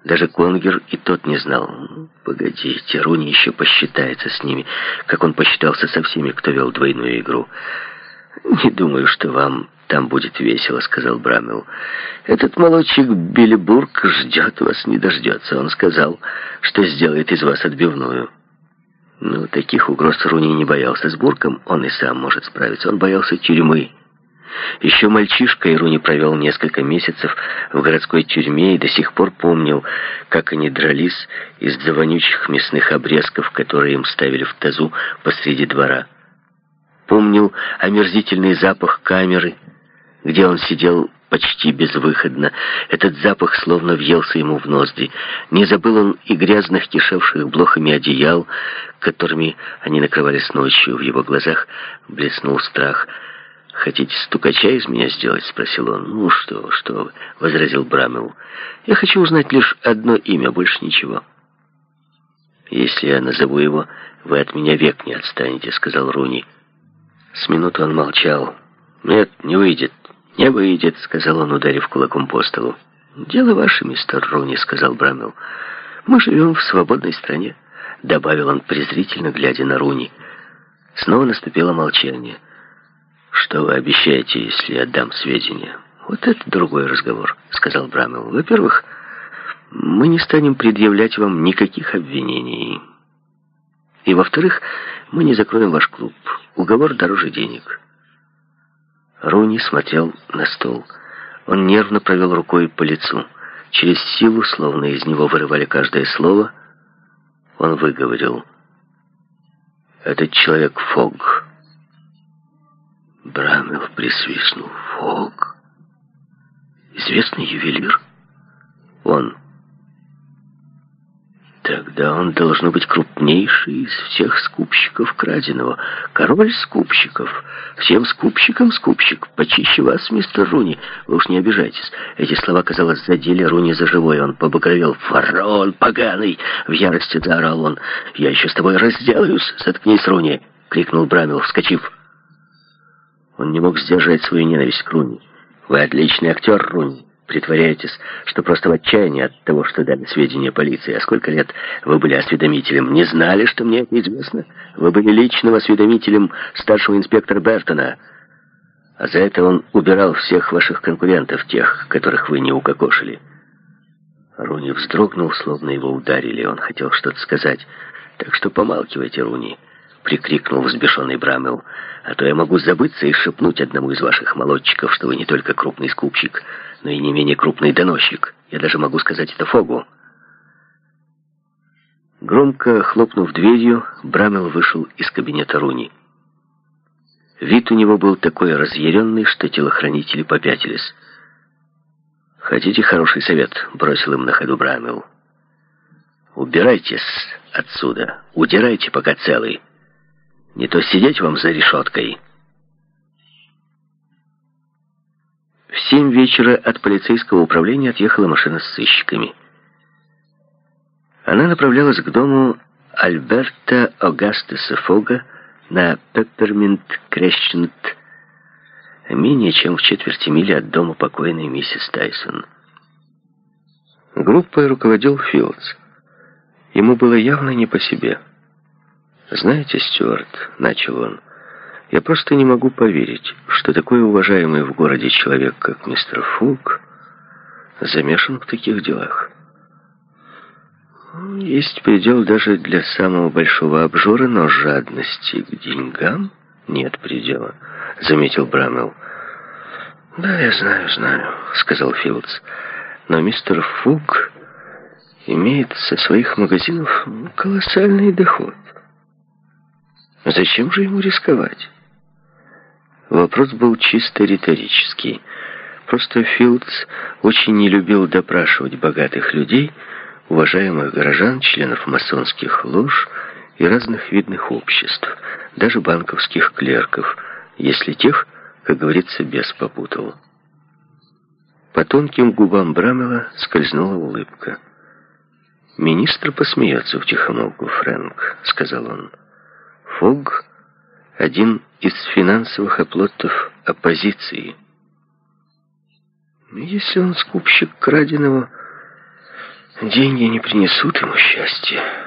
Даже Конгер и тот не знал. Погодите, Руни еще посчитается с ними, как он посчитался со всеми, кто вел двойную игру. «Не думаю, что вам там будет весело», — сказал Браммел. «Этот молодчик Билли Бурк ждет вас, не дождется. Он сказал, что сделает из вас отбивную». Ну, таких угроз Руни не боялся. С Бурком он и сам может справиться. Он боялся тюрьмы. Еще мальчишкой Руни провел несколько месяцев в городской тюрьме и до сих пор помнил, как они дрались из-за вонючих мясных обрезков, которые им ставили в тазу посреди двора. Помнил омерзительный запах камеры, где он сидел почти безвыходно. Этот запах словно въелся ему в ноздри. Не забыл он и грязных, кишевших блохами одеял, которыми они накрывались ночью. В его глазах блеснул страх. «Хотите стукача из меня сделать?» — спросил он. «Ну что вы», — возразил Браммел. «Я хочу узнать лишь одно имя, больше ничего». «Если я назову его, вы от меня век не отстанете», — сказал Руни. С минуту он молчал. «Нет, не выйдет, не выйдет», — сказал он, ударив кулаком по столу. «Дело ваше, мистер Руни», — сказал Браммел. «Мы живем в свободной стране», — добавил он презрительно, глядя на Руни. Снова наступило молчание. «Что вы обещаете, если я дам сведения?» «Вот это другой разговор», — сказал Браммел. «Во-первых, мы не станем предъявлять вам никаких обвинений. И, во-вторых, мы не закроем ваш клуб. Уговор дороже денег». Руни смотрел на стол. Он нервно провел рукой по лицу. Через силу, словно из него вырывали каждое слово, он выговорил: «Этот человек Фогг». Браммел присвистнул. «Фогг? Известный ювелир?» «Он». «Тогда он должен быть крупнейший из всех скупщиков краденого. Король скупщиков. Всем скупщикам скупщик. Почище вас, мистер Руни. Вы уж не обижайтесь». Эти слова, казалось, задели Руни за живое. Он побагровел. «Фараон поганый!» — в ярости заорал он. «Я еще с тобой разделаюсь!» «Заткнись, Руни!» — крикнул Браммел, вскочив. Он не мог сдержать свою ненависть к Руни. «Вы отличный актер, Руни. Притворяетесь, что просто в отчаянии от того, что дали сведения полиции. А сколько лет вы были осведомителем? Не знали, что мне это известно? Вы были личным осведомителем старшего инспектора Бертона. А за это он убирал всех ваших конкурентов, тех, которых вы не укокошили». Руни вздрогнул, словно его ударили. Он хотел что-то сказать. «Так что помалкивайте, Руни», — прикрикнул взбешенный Браммел. «А то я могу забыться и шепнуть одному из ваших молодчиков, что вы не только крупный скупщик, но и не менее крупный доносчик. Я даже могу сказать это Фогу». Громко хлопнув дверью, Браммел вышел из кабинета Руни. Вид у него был такой разъяренный, что телохранители попятились. «Хотите хороший совет?» — бросил им на ходу Браммел. «Убирайтесь отсюда, удирайте, пока целый. Не то сидеть вам за решеткой». В 7 вечера от полицейского управления отъехала машина с сыщиками. Она направлялась к дому Альберта Огастеса Фога на Пепперминт-Крещент, менее чем в четверти мили от дома покойной миссис Тайсон. Группой руководил Филдс. Ему было явно не по себе. «Знаете, Стюарт, — начал он, — я просто не могу поверить, что такой уважаемый в городе человек, как мистер Фуг, замешан в таких делах. Есть предел даже для самого большого обжора, но жадности к деньгам нет предела», — заметил Браммел. «Да, я знаю, — сказал Филдс, — но мистер Фуг имеет со своих магазинов колоссальный доход. Зачем же ему рисковать?» Вопрос был чисто риторический. Просто Филдс очень не любил допрашивать богатых людей, уважаемых горожан, членов масонских лож и разных видных обществ, даже банковских клерков, если тех, как говорится, бес попутал. По тонким губам Браммела скользнула улыбка. «Министр посмеется втихомолку, Фрэнк», — сказал он. «Фогг — один из финансовых оплотов оппозиции. Если он скупщик краденого, Деньги не принесут ему счастья.